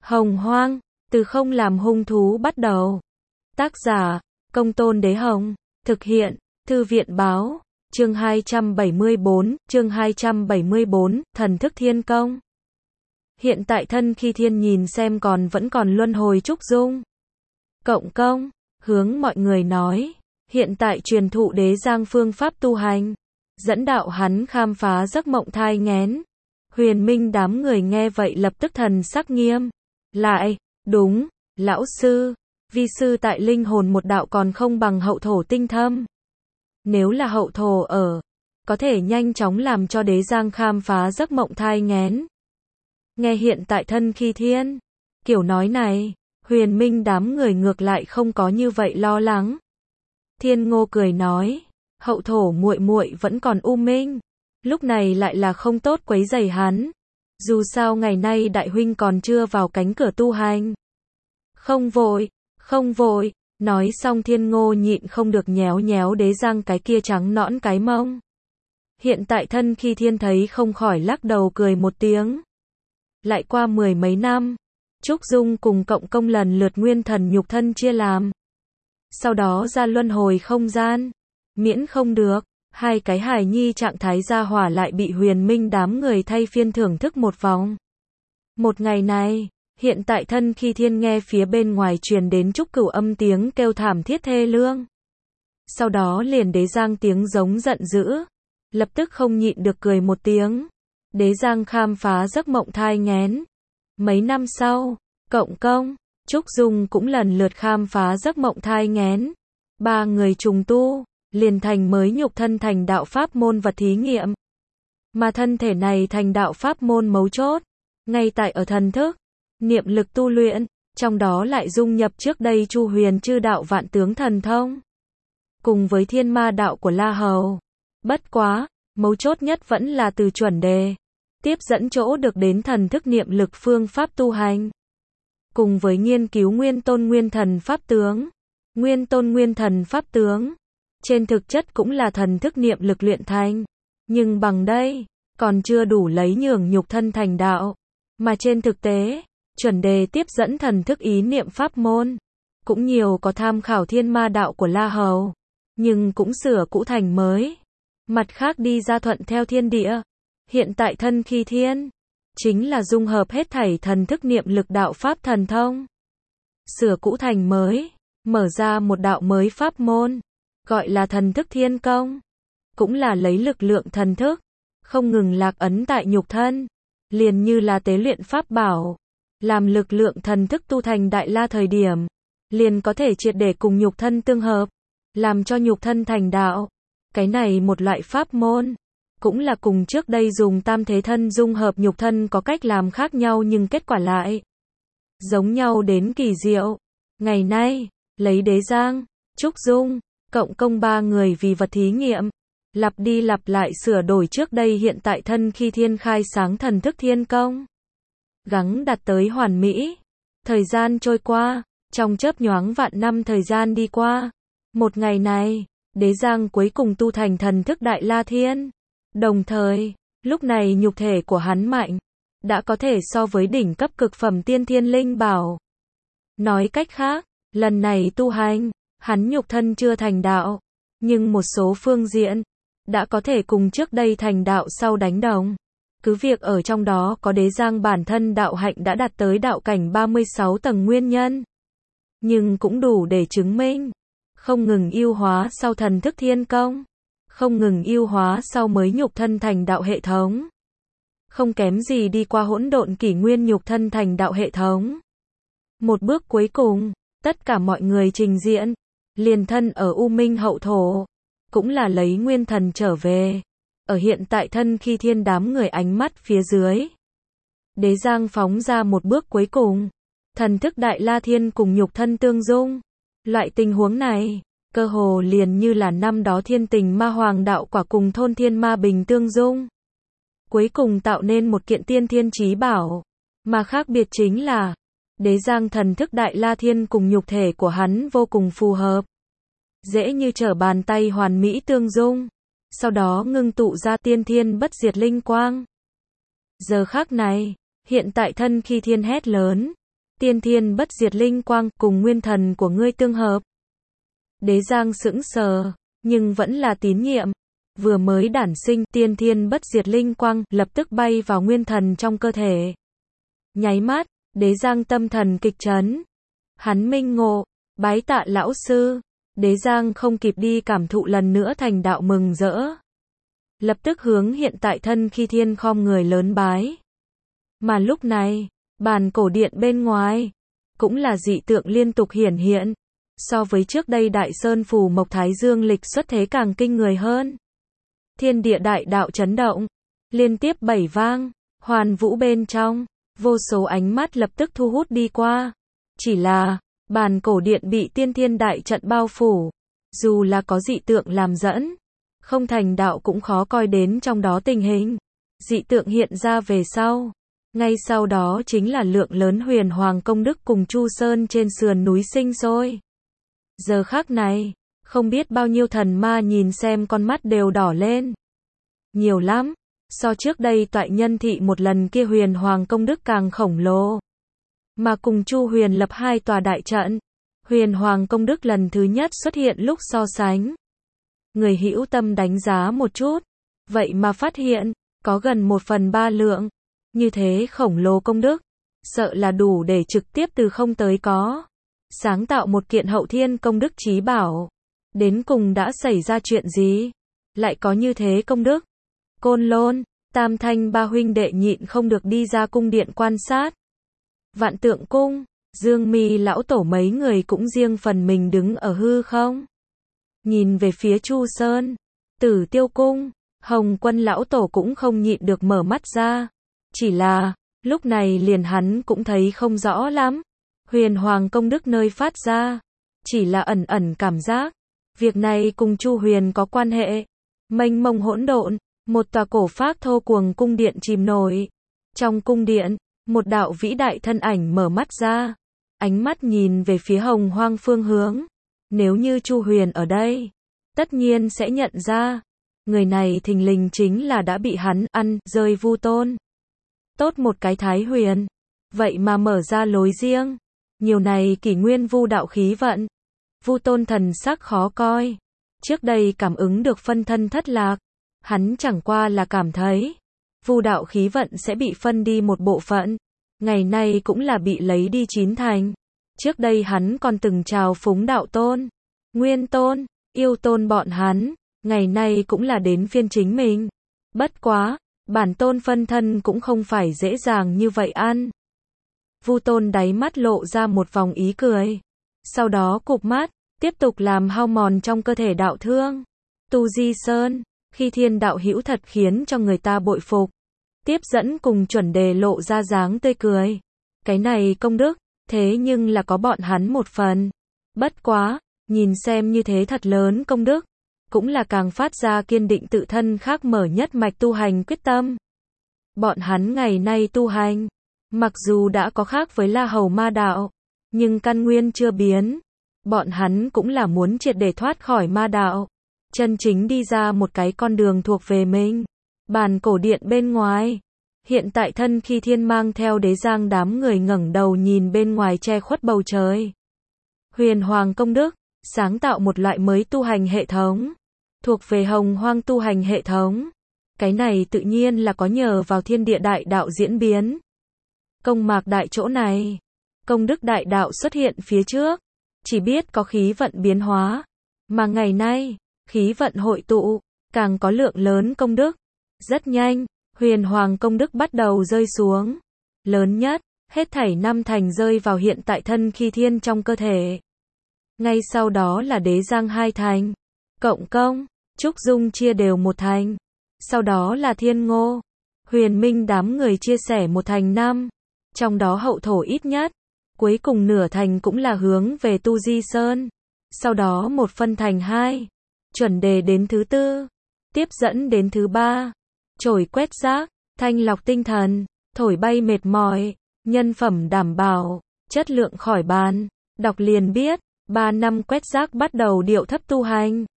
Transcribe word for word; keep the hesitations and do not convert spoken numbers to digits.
Hồng Hoang, từ không làm hung thú bắt đầu. Tác giả, Công Tôn Đế Hồng. Thực hiện, Thư viện Báo. Chương hai trăm bảy mươi bốn, chương hai trăm bảy mươi bốn, Thần thức Thiên Công. Hiện tại thân khi thiên nhìn xem còn vẫn còn luân hồi trúc dung. Cộng công, hướng mọi người nói, hiện tại truyền thụ đế giang phương pháp tu hành, dẫn đạo hắn khám phá giấc mộng thai nghén. Huyền Minh đám người nghe vậy lập tức thần sắc nghiêm. Lại, đúng, lão sư, vi sư tại linh hồn một đạo còn không bằng hậu thổ tinh thâm. Nếu là hậu thổ ở, có thể nhanh chóng làm cho đế giang khám phá giấc mộng thai nghén. Nghe hiện tại thân khi thiên, kiểu nói này, Huyền Minh đám người ngược lại không có như vậy lo lắng. Thiên Ngô cười nói, hậu thổ muội muội vẫn còn u minh, lúc này lại là không tốt quấy rầy hắn. Dù sao ngày nay đại huynh còn chưa vào cánh cửa tu hành. Không vội, không vội, nói xong Thiên Ngô nhịn không được nhéo nhéo đế giang cái kia trắng nõn cái mông. Hiện tại thân khi thiên thấy không khỏi lắc đầu cười một tiếng. Lại qua mười mấy năm, Trúc Dung cùng cộng công lần lượt nguyên thần nhục thân chia làm. Sau đó ra luân hồi không gian, miễn không được, hai cái hài nhi trạng thái gia hỏa lại bị Huyền Minh đám người thay phiên thưởng thức một vòng. Một ngày này, hiện tại thân khi thiên nghe phía bên ngoài truyền đến Trúc Cửu âm tiếng kêu thảm thiết thê lương. Sau đó liền đế giang tiếng giống giận dữ, lập tức không nhịn được cười một tiếng. Đế giang khám phá giấc mộng thai nghén. Mấy năm sau, cộng công, Trúc Dung cũng lần lượt khám phá giấc mộng thai nghén. Ba người trùng tu, liền thành mới nhục thân thành đạo pháp môn vật thí nghiệm. Mà thân thể này thành đạo pháp môn mấu chốt, ngay tại ở thần thức, niệm lực tu luyện, trong đó lại dung nhập trước đây Chu Huyền chư đạo vạn tướng thần thông. Cùng với thiên ma đạo của La Hầu. Bất quá, mấu chốt nhất vẫn là từ chuẩn đề. Tiếp dẫn chỗ được đến thần thức niệm lực phương pháp tu hành. Cùng với nghiên cứu nguyên tôn nguyên thần pháp tướng. Nguyên tôn nguyên thần pháp tướng. Trên thực chất cũng là thần thức niệm lực luyện thành. Nhưng bằng đây, còn chưa đủ lấy nhường nhục thân thành đạo. Mà trên thực tế, chuẩn đề tiếp dẫn thần thức ý niệm pháp môn. Cũng nhiều có tham khảo thiên ma đạo của La Hầu. Nhưng cũng sửa cũ thành mới. Mặt khác đi ra thuận theo thiên địa. Hiện tại thân khi thiên, chính là dung hợp hết thảy thần thức niệm lực đạo pháp thần thông. Sửa cũ thành mới, mở ra một đạo mới pháp môn, gọi là thần thức thiên công. Cũng là lấy lực lượng thần thức, không ngừng lạc ấn tại nhục thân, liền như là tế luyện pháp bảo. Làm lực lượng thần thức tu thành đại la thời điểm, liền có thể triệt để cùng nhục thân tương hợp, làm cho nhục thân thành đạo. Cái này một loại pháp môn. Cũng là cùng trước đây dùng tam thế thân dung hợp nhục thân có cách làm khác nhau nhưng kết quả lại giống nhau đến kỳ diệu. Ngày nay, lấy đế giang, Trúc Dung, cộng công ba người vì vật thí nghiệm, lặp đi lặp lại sửa đổi trước đây hiện tại thân khi thiên khai sáng thần thức thiên công. Gắng đạt tới hoàn mỹ. Thời gian trôi qua, trong chớp nhoáng vạn năm thời gian đi qua. Một ngày này, đế giang cuối cùng tu thành thần thức đại la thiên. Đồng thời, lúc này nhục thể của hắn mạnh, đã có thể so với đỉnh cấp cực phẩm tiên thiên linh bảo. Nói cách khác, lần này tu hành, hắn nhục thân chưa thành đạo, nhưng một số phương diện, đã có thể cùng trước đây thành đạo sau đánh đồng. Cứ việc ở trong đó có đế giang bản thân đạo hạnh đã đạt tới đạo cảnh ba mươi sáu tầng nguyên nhân. Nhưng cũng đủ để chứng minh, không ngừng yêu hóa sau thần thức thiên công. Không ngừng yêu hóa sau mới nhục thân thành đạo hệ thống. Không kém gì đi qua hỗn độn kỷ nguyên nhục thân thành đạo hệ thống. Một bước cuối cùng, tất cả mọi người trình diễn, liền thân ở U Minh hậu thổ, cũng là lấy nguyên thần trở về. Ở hiện tại thân khi thiên đám người ánh mắt phía dưới. Đế giang phóng ra một bước cuối cùng. Thần thức đại la thiên cùng nhục thân tương dung. Loại tình huống này, cơ hồ liền như là năm đó thiên tình ma hoàng đạo quả cùng thôn thiên ma bình tương dung. Cuối cùng tạo nên một kiện tiên thiên chí bảo. Mà khác biệt chính là, đế giang thần thức đại la thiên cùng nhục thể của hắn vô cùng phù hợp. Dễ như trở bàn tay hoàn mỹ tương dung. Sau đó ngưng tụ ra tiên thiên bất diệt linh quang. Giờ khắc này, hiện tại thân khi thiên hét lớn. tiên thiên bất diệt linh quang cùng nguyên thần của ngươi tương hợp. Đế Giang sững sờ, nhưng vẫn là tín nhiệm. Vừa mới đản sinh tiên thiên bất diệt linh quang lập tức bay vào nguyên thần trong cơ thể. Nháy mắt, Đế Giang tâm thần kịch chấn. Hắn minh ngộ, bái tạ lão sư. Đế Giang không kịp đi cảm thụ lần nữa thành đạo mừng rỡ. Lập tức hướng hiện tại thân khi thiên khom người lớn bái. Mà lúc này, bàn cổ điện bên ngoài, cũng là dị tượng liên tục hiển hiện. So với trước đây Đại Sơn Phù Mộc Thái Dương lịch xuất thế càng kinh người hơn. Thiên địa đại đạo chấn động, liên tiếp bảy vang, hoàn vũ bên trong, vô số ánh mắt lập tức thu hút đi qua. Chỉ là, bàn cổ điện bị tiên thiên đại trận bao phủ, dù là có dị tượng làm dẫn, không thành đạo cũng khó coi đến trong đó tình hình. Dị tượng hiện ra về sau, ngay sau đó chính là lượng lớn huyền hoàng công đức cùng Chu Sơn trên sườn núi sinh sôi. Giờ khắc này, không biết bao nhiêu thần ma nhìn xem con mắt đều đỏ lên. Nhiều lắm, so trước đây toại nhân thị một lần kia huyền hoàng công đức càng khổng lồ. Mà cùng Chu Huyền lập hai tòa đại trận, huyền hoàng công đức lần thứ nhất xuất hiện lúc so sánh. Người hữu tâm đánh giá một chút, vậy mà phát hiện, có gần một phần ba lượng. Như thế khổng lồ công đức, sợ là đủ để trực tiếp từ không tới có. Sáng tạo một kiện hậu thiên công đức chí bảo. Đến cùng đã xảy ra chuyện gì? Lại có như thế công đức? Côn Lôn, Tam Thanh ba huynh đệ nhịn không được đi ra cung điện quan sát. Vạn Tượng Cung, Dương Mi lão tổ mấy người cũng riêng phần mình đứng ở hư không. Nhìn về phía Chu Sơn, Tử Tiêu Cung, Hồng Quân lão tổ cũng không nhịn được mở mắt ra. Chỉ là, lúc này liền hắn cũng thấy không rõ lắm. Huyền hoàng công đức nơi phát ra, chỉ là ẩn ẩn cảm giác. Việc này cùng Chu Huyền có quan hệ. Mênh mông hỗn độn, một tòa cổ phác thô cuồng cung điện chìm nổi. Trong cung điện, một đạo vĩ đại thân ảnh mở mắt ra. Ánh mắt nhìn về phía hồng hoang phương hướng. Nếu như Chu Huyền ở đây, tất nhiên sẽ nhận ra. Người này thình lình chính là đã bị hắn ăn rơi Vu Tôn. Tốt một cái Thái Huyền, vậy mà mở ra lối riêng. Nhiều này kỷ nguyên vu đạo khí vận. Vu Tôn thần sắc khó coi. Trước đây cảm ứng được phân thân thất lạc. Hắn chẳng qua là cảm thấy. Vu đạo khí vận sẽ bị phân đi một bộ phận. Ngày nay cũng là bị lấy đi chín thành. Trước đây hắn còn từng chào phúng đạo tôn, Nguyên Tôn, Yêu Tôn bọn hắn. Ngày nay cũng là đến phiên chính mình. Bất quá, bản tôn phân thân cũng không phải dễ dàng như vậy ăn. Vu Tôn đáy mắt lộ ra một vòng ý cười. Sau đó cụp mắt, tiếp tục làm hao mòn trong cơ thể đạo thương. Tu Di Sơn, khi thiên đạo hữu thật khiến cho người ta bội phục. Tiếp dẫn cùng chuẩn đề lộ ra dáng tươi cười. Cái này công đức, thế nhưng là có bọn hắn một phần. Bất quá, nhìn xem như thế thật lớn công đức. Cũng là càng phát ra kiên định tự thân khác mở nhất mạch tu hành quyết tâm. Bọn hắn ngày nay tu hành, mặc dù đã có khác với La Hầu ma đạo, nhưng căn nguyên chưa biến. Bọn hắn cũng là muốn triệt để thoát khỏi ma đạo, chân chính đi ra một cái con đường thuộc về mình. Bàn cổ điện bên ngoài, hiện tại thân khi thiên mang theo Đế Giang đám người ngẩng đầu nhìn bên ngoài che khuất bầu trời. Huyền hoàng công đức, sáng tạo một loại mới tu hành hệ thống, thuộc về hồng hoang tu hành hệ thống. Cái này tự nhiên là có nhờ vào thiên địa đại đạo diễn biến. Công mạc đại chỗ này, công đức đại đạo xuất hiện phía trước, chỉ biết có khí vận biến hóa. Mà ngày nay, khí vận hội tụ, càng có lượng lớn công đức. Rất nhanh, huyền hoàng công đức bắt đầu rơi xuống. Lớn nhất, hết thảy năm thành rơi vào hiện tại thân khi thiên trong cơ thể. Ngay sau đó là Đế Giang hai thành, Cộng Công, Trúc Dung chia đều một thành. Sau đó là Thiên Ngô, Huyền Minh đám người chia sẻ một thành năm. Trong đó hậu thổ ít nhất. Cuối cùng nửa thành cũng là hướng về Tu Di Sơn. Sau đó một phân thành hai. Chuẩn đề đến thứ tư. Tiếp dẫn đến thứ ba. Trổi quét rác, thanh lọc tinh thần, thổi bay mệt mỏi, nhân phẩm đảm bảo, chất lượng khỏi bàn. Đọc liền biết, ba năm quét rác bắt đầu điệu thấp tu hành.